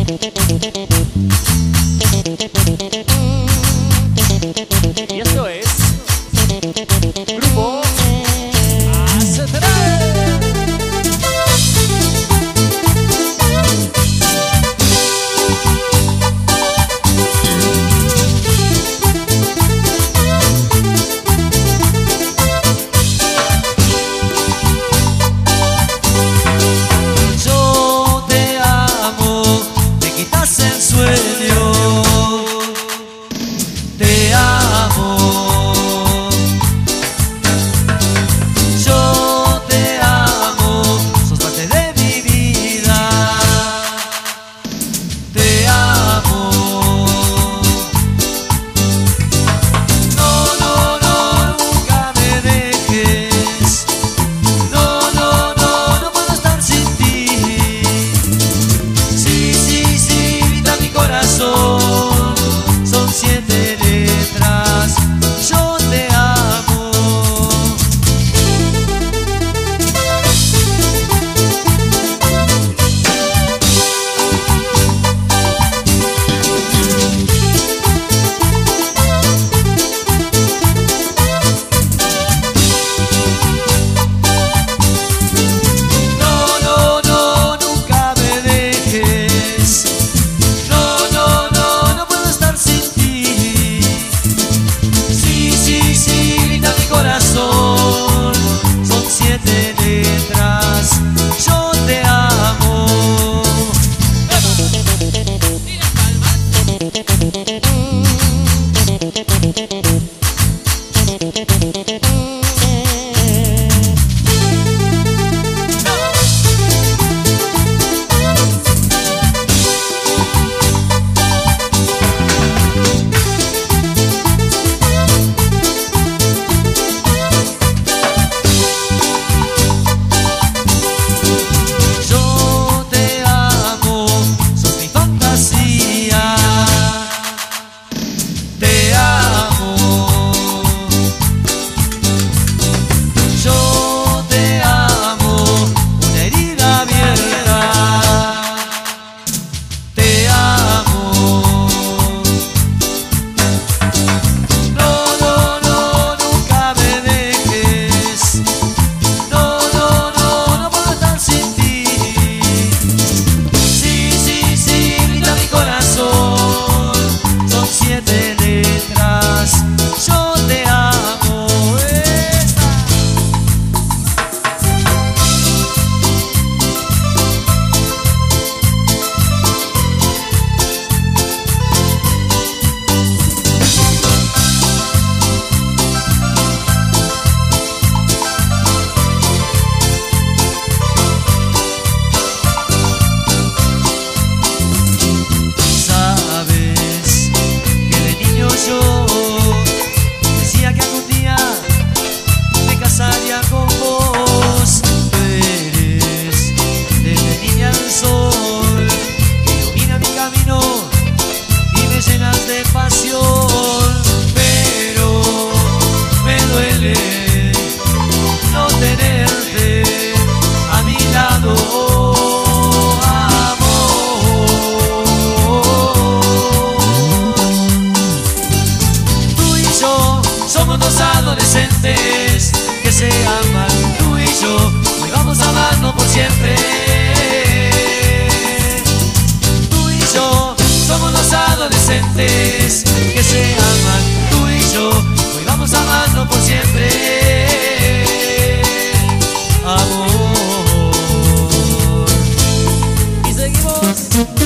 Y esto es Grupo ACTR. Yo te amo, me quitas el sueño. Te amo. Yo te amo, sos parte de mi vida. Te amo. No, no, no, nunca me dejes. No, no, no, no puedo estar sin ti. Sí, sí, sí, grita mi corazón. Son 7 letras. Yo te amo. No, no, no, nunca me dejes. No, no, no, no puedo estar sin ti. Sí, sí, sí, grita mi corazón. Son 7 letras. Yo te amo. Yo te amo, sos mi fantasía. Te amo. Yo te amo, una herida abierta. Te amo. No, no, no, nunca me dejes. No, no, no, no puedo estar sin ti. Sí, sí, sí, grita mi corazón. Son 7 letras. Yo te amo. Esta. Sabes que de niño yo decía que algún día me casaría con vos. Tú eres desde niña el sol que ilumina mi camino y me llenas de pasión. Pero me duele no tenerte a mi lado. Tú y yo somos dos adolescentes que se aman. Tú y yo hoy vamos a amarnos por siempre. Tú y yo somos dos adolescentes que se aman. Tú y yo hoy vamos a amarnos por siempre. Amor. Y seguimos.